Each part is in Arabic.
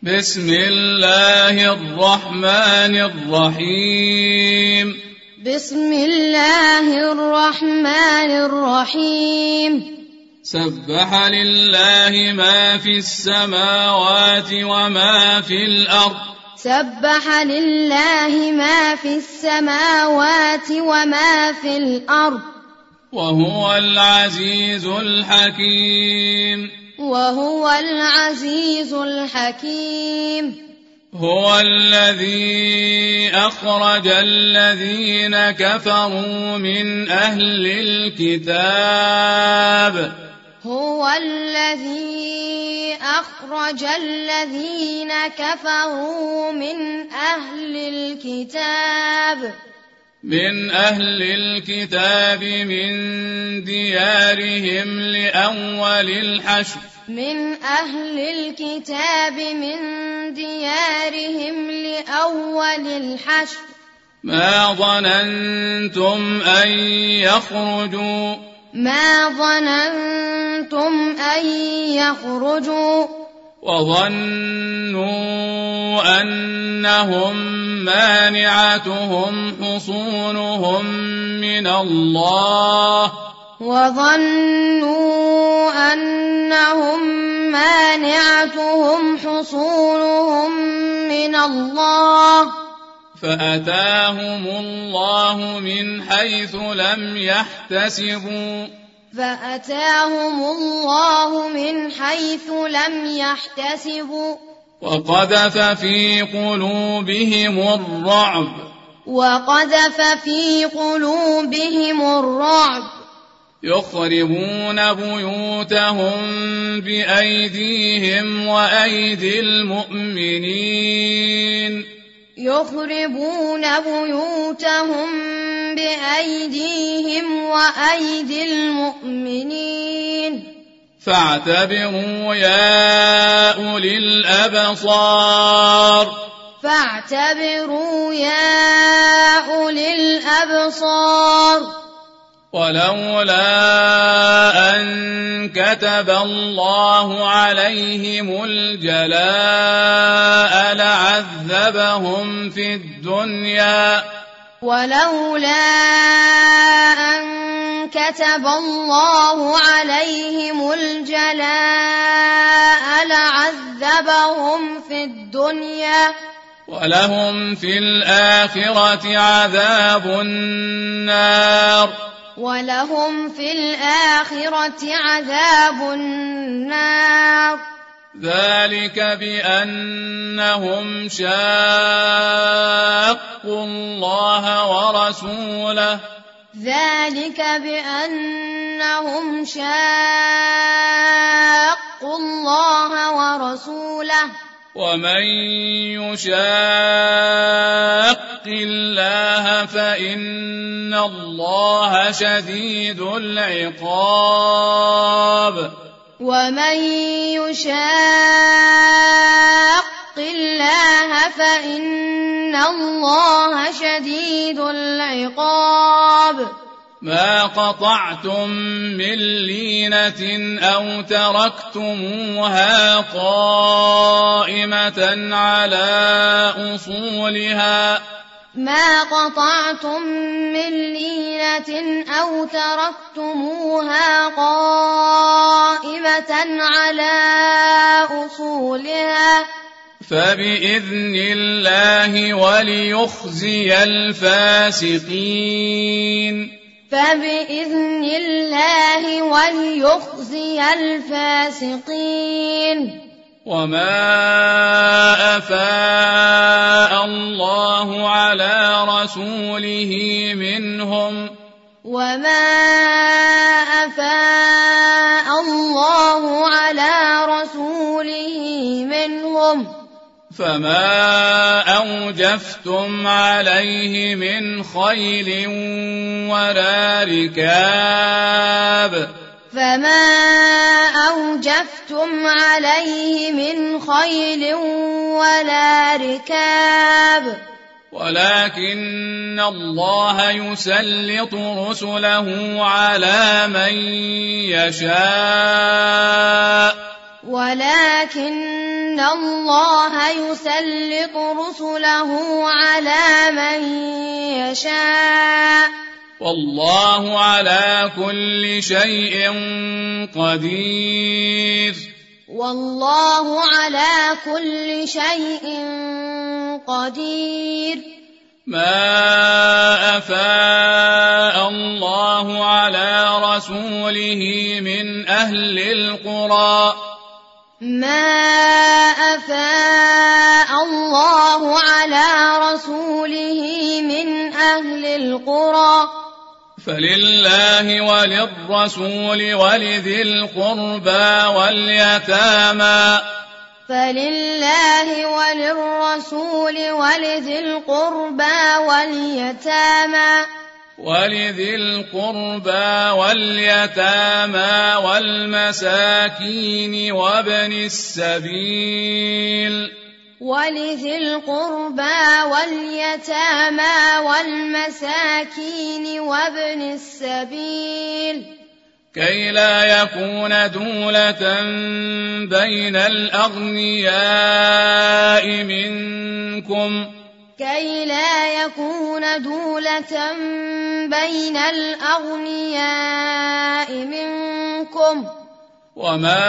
بسم الله الرحمن الرحيم بسم الله الرحمن الرحيم سبح لله ما في السماوات وما في الأرض سبح لله ما في السماوات وما في الأرض وهو العزيز الحكيم وهو العزيز الحكيم هو الذي أخرج الذين كفروا من أهل الكتاب هو الذي أخرج الذين كفروا من أهل الكتاب من ديارهم لأول الحشر ما ظننتم أن يخرجوا وظنوا أنهم مانعتهم حصونهم من الله فأتاهم الله من حيث لم يحتسبوا وقذف في قلوبهم الرعب يخربون بيوتهم بأيديهم وأيدي المؤمنين فاعتبروا يا أولي الأبصار ولولا أن كتب الله عليهم الجلاء لعذبهم في الدنيا ولهم في الآخرة عذاب النار ذلك بأنهم شاقوا الله ورسوله ومن يشاق الله فإن الله شديد العقاب ما قطعتم من لينة أو تركتموها قائمة على أصولها فبإذن الله وليخزي الفاسقين وما أفاء الله على رسوله منهم فما أوجفتم عليه من خيل ولا ركاب ولكن الله يسلط رسله على من يشاء ولكن الله يسلط رسله على من يشاء والله على كل شيء قدير والله على كل شيء قدير ما أفاء الله على رسوله من أهل القرى ما أفاء الله على رسوله من أهل القرى فلله وللرسول ولذي القربى واليتامى فلله وللرسول ولذي القربى واليتامى والمساكين وابن السبيل ولذي القربى واليتامى والمساكين وابن السبيل كي لا يكون دولة بين الأغنياء منكم وما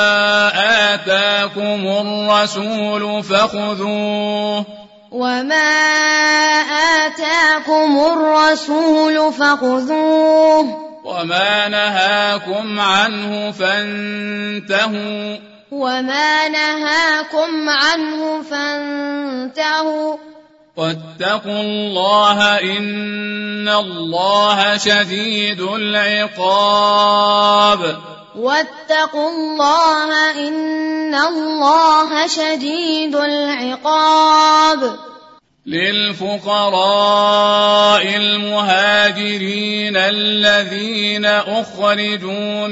آتاكم الرسول فخذوه وما نهاكم عنه فانتهوا واتقوا الله إن الله شديد العقاب للفقراء المهاجرين الذين أخرجوا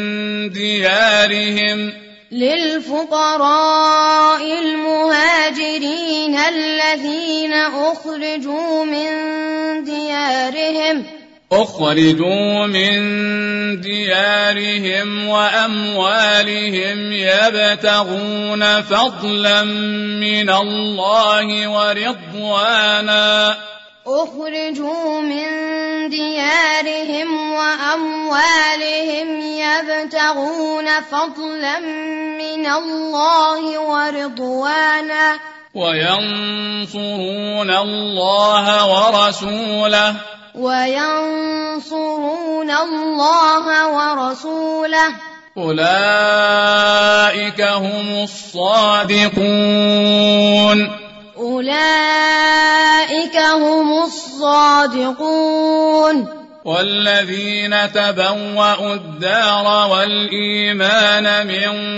من ديارهم وأموالهم يبتغون فضلا من الله ورضوانا وينصرون الله ورسوله أولئك هم الصادقون والذين تبوأوا الدار والإيمان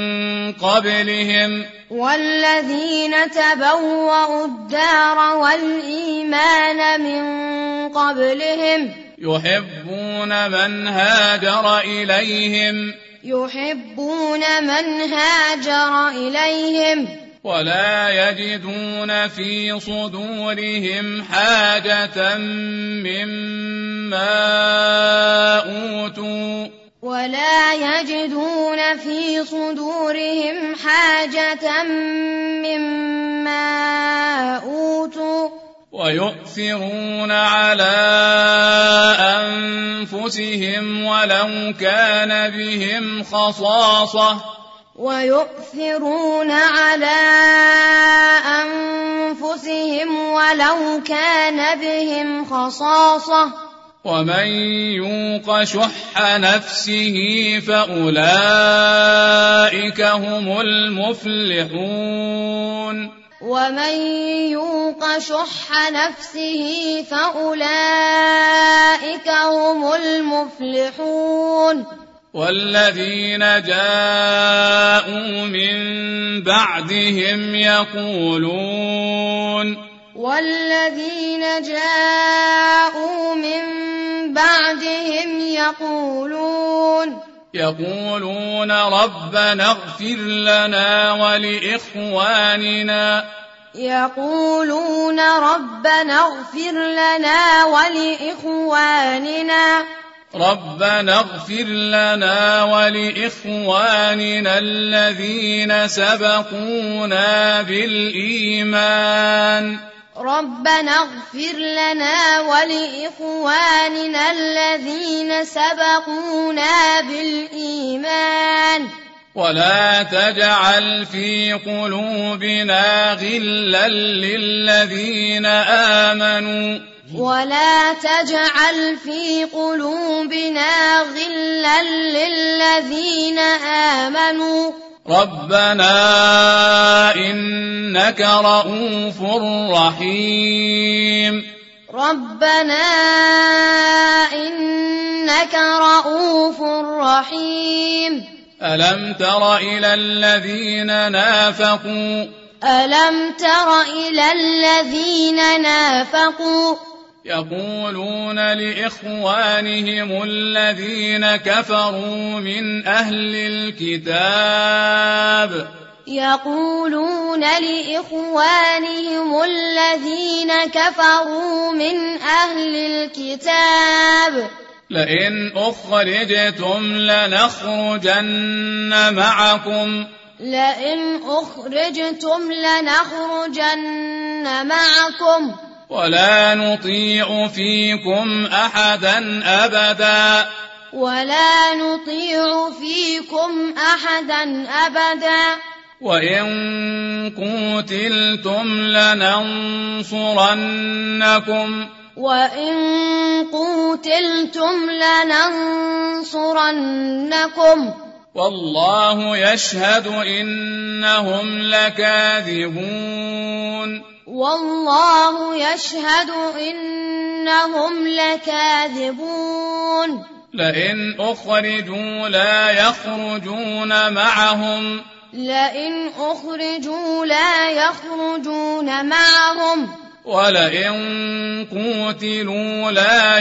من قبلهم يحبون من هاجر إليهم ولا يجدون في صدورهم حاجة مما أوتوا ويؤثرون على أنفسهم ولو كان بهم خصاصة ومن يوق شح نفسه فأولئك هم المفلحون والذين جاءوا من بعدهم يقولون ربنا اغفر لنا ولإخواننا ربنا اغفر لنا ولإخواننا الذين سبقونا بالإيمان ربنا اغفر لنا ولإخواننا الذين سبقونا بالإيمان ولا تجعل في قلوبنا غلا للذين آمنوا ولا تجعل في قلوبنا غلا للذين آمنوا ربنا إنك رؤوف رحيم ربنا إنك رؤوف رحيم ألم تر إلى الذين نافقوا يقولون لإخوانهم الذين كفروا من أهل الكتاب لئن أخرجتم لنخرجن معكم ولا نطيع فيكم أحدا أبدا وإن قوتلتم لننصرنكم والله يشهد إنهم لكاذبون لئن أخرجوا لا يخرجون معهم ولئن قوتلوا لا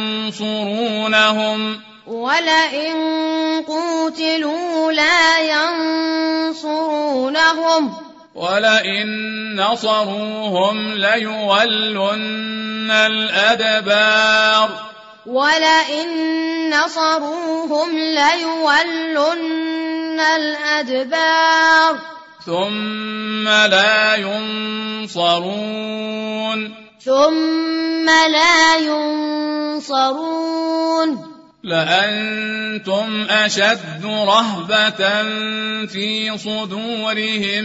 ينصرونهم ولئن نصروهم ليولن الأدبار ثم لا ينصرون لأنتم أشد رهبة في صدورهم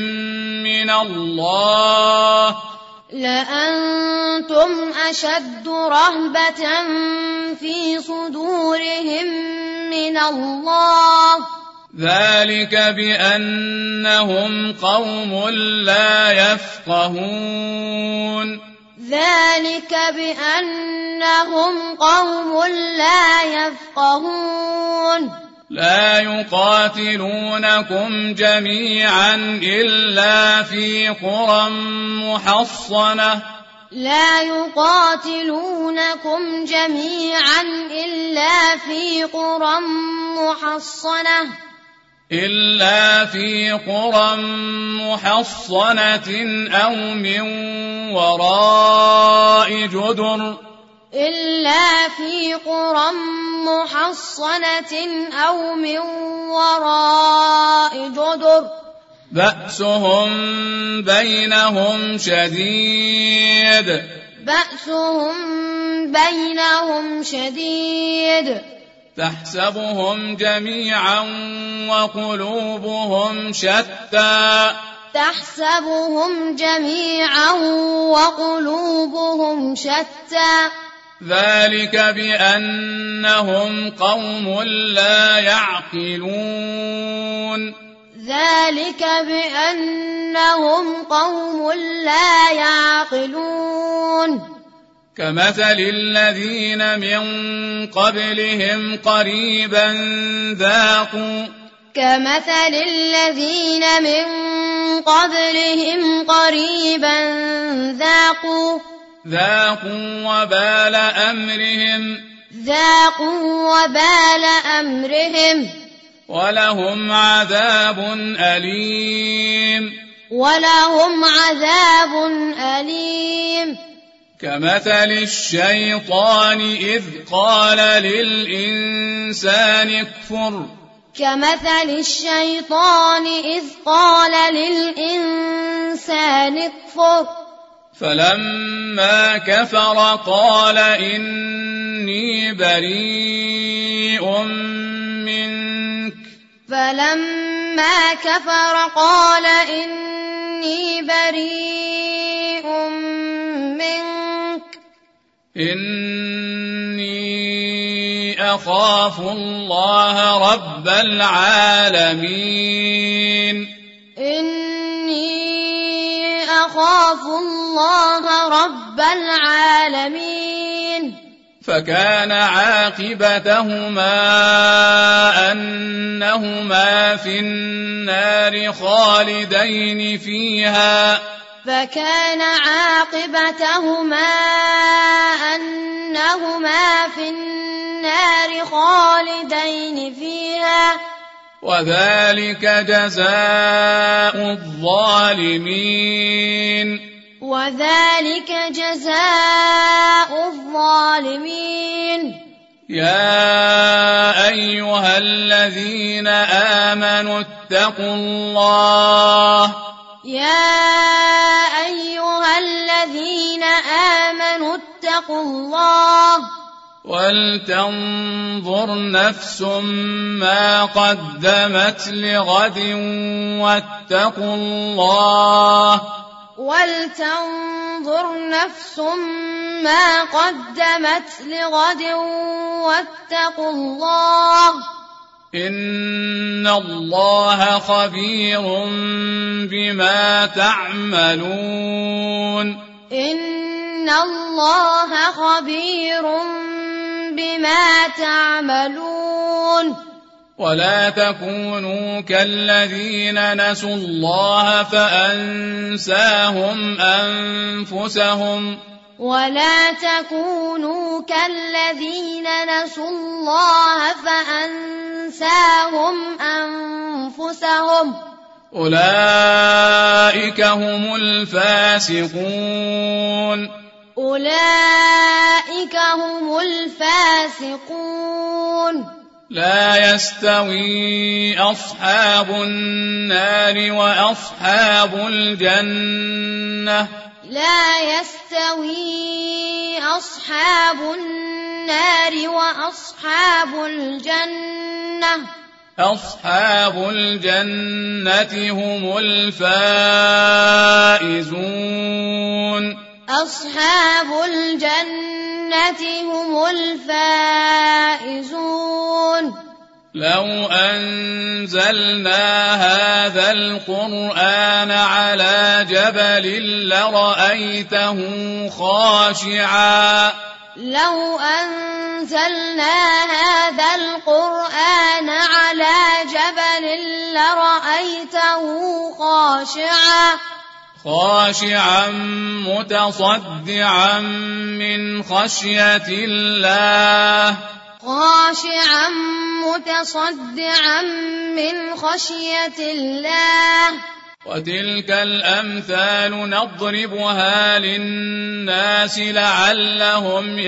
من الله ذلك بأنهم قوم لا يفقهون لا يقاتلونكم جميعا إلا في قرى محصنة أو من وراء جدر بأسهم بينهم شديد تحسبهم جميعا وقلوبهم شتى ذلك بأنهم قوم لا يعقلون كمثل الذين من قبلهم قريبا ذاقوا وبال أمرهم ولهم عذاب أليم كمثل الشيطان إذ قال للإنسان اكفر كمثل الشيطان إذ قال للإنسان اكفر فلما كفر قال إني بريء منك فلما كفر قال إني بريء منك إني أخاف الله رب العالمين إني أخاف الله رب العالمين فكان عاقبتهما أنهما في النار خالدين فيها فكان عاقبتهما أنهما في النار خالدين فيها وذلك جزاء الظالمين وذلك جزاء الظالمين يا أيها الذين آمنوا اتقوا الله يا أيها الذين آمنوا اتقوا الله ولتنظر نفس ما قدمت لغد واتقوا الله ولتنظر نفس ما قدمت لغد واتقوا الله إن الله خبير بما تعملون إن الله خبير بما تعملون ولا تكونوا كالذين نسوا الله فأنساهم أنفسهم ولا تكونوا كالذين نسوا الله فأنساهم أنفسهم أولئك هم الفاسقون أولئك هم الفاسقون لا يستوي أصحاب النار وأصحاب الجنة لا يستوي أصحاب النار وأصحاب الجنة أصحاب الجنة هم الفائزون أصحاب الجنة هم الفائزون لو أنزلنا هذا القرآن على جبل لرأيته خاشعا لو أنزلنا هذا القرآن على جبل لرأيته خاشعا متصدعا من خشية الله خاشعا متصدعا من خشية الله وتلك الأمثال نضربها للناس لعلهم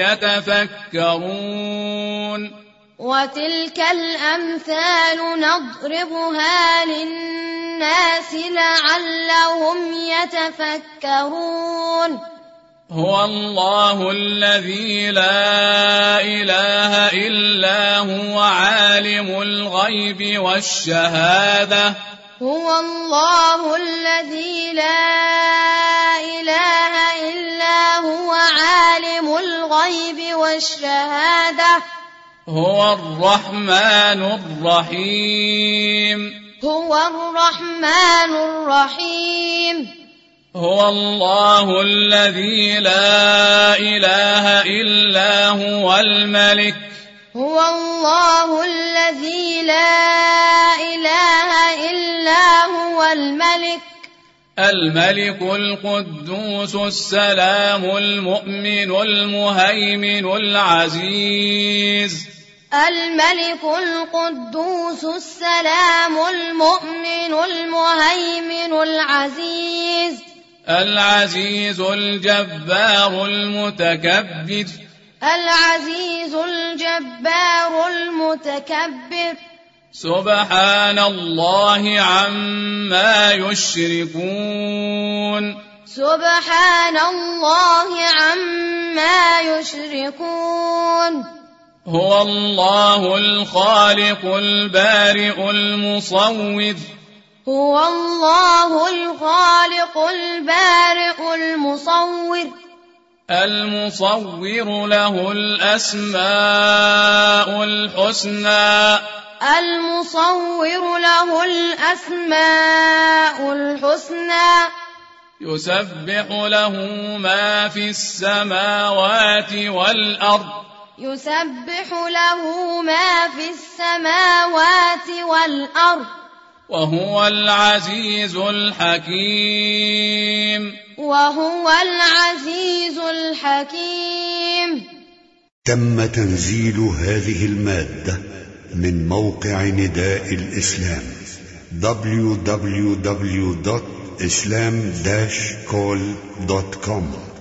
يتفكرون وتلك الأمثال نضربها للناس لعلهم يتفكرون هو الله الذي لا إله إلا هو عالم الغيب والشهادة هو الله الذي لا إله إلا هو عالم الغيب والشهادة هو الرحمن الرحيم هو الرحمن الرحيم هو الله الذي لا إله إلا هو الملك هو الله الذي لا إله إلا هو الملك القدوس السلام المؤمن المهيمن العزيز الملك القدوس السلام المؤمن المهيمن العزيز العزيز الجبار المتكبر. العزيز الجبار المتكبر. سبحان الله عما يشركون. سبحان الله عما يشركون. هو الله الخالق البارئ المصور. هو الله الخالق البارئ المصور. المصور له الأسماء الحسنى. المصور له الأسماء الحسنى. يسبح له ما في السماوات والأرض. يسبح له ما في السماوات والأرض. وهو العزيز الحكيم. وهو العزيز الحكيم. تم تنزيل هذه المادة من موقع نداء الإسلام www.islam-call.com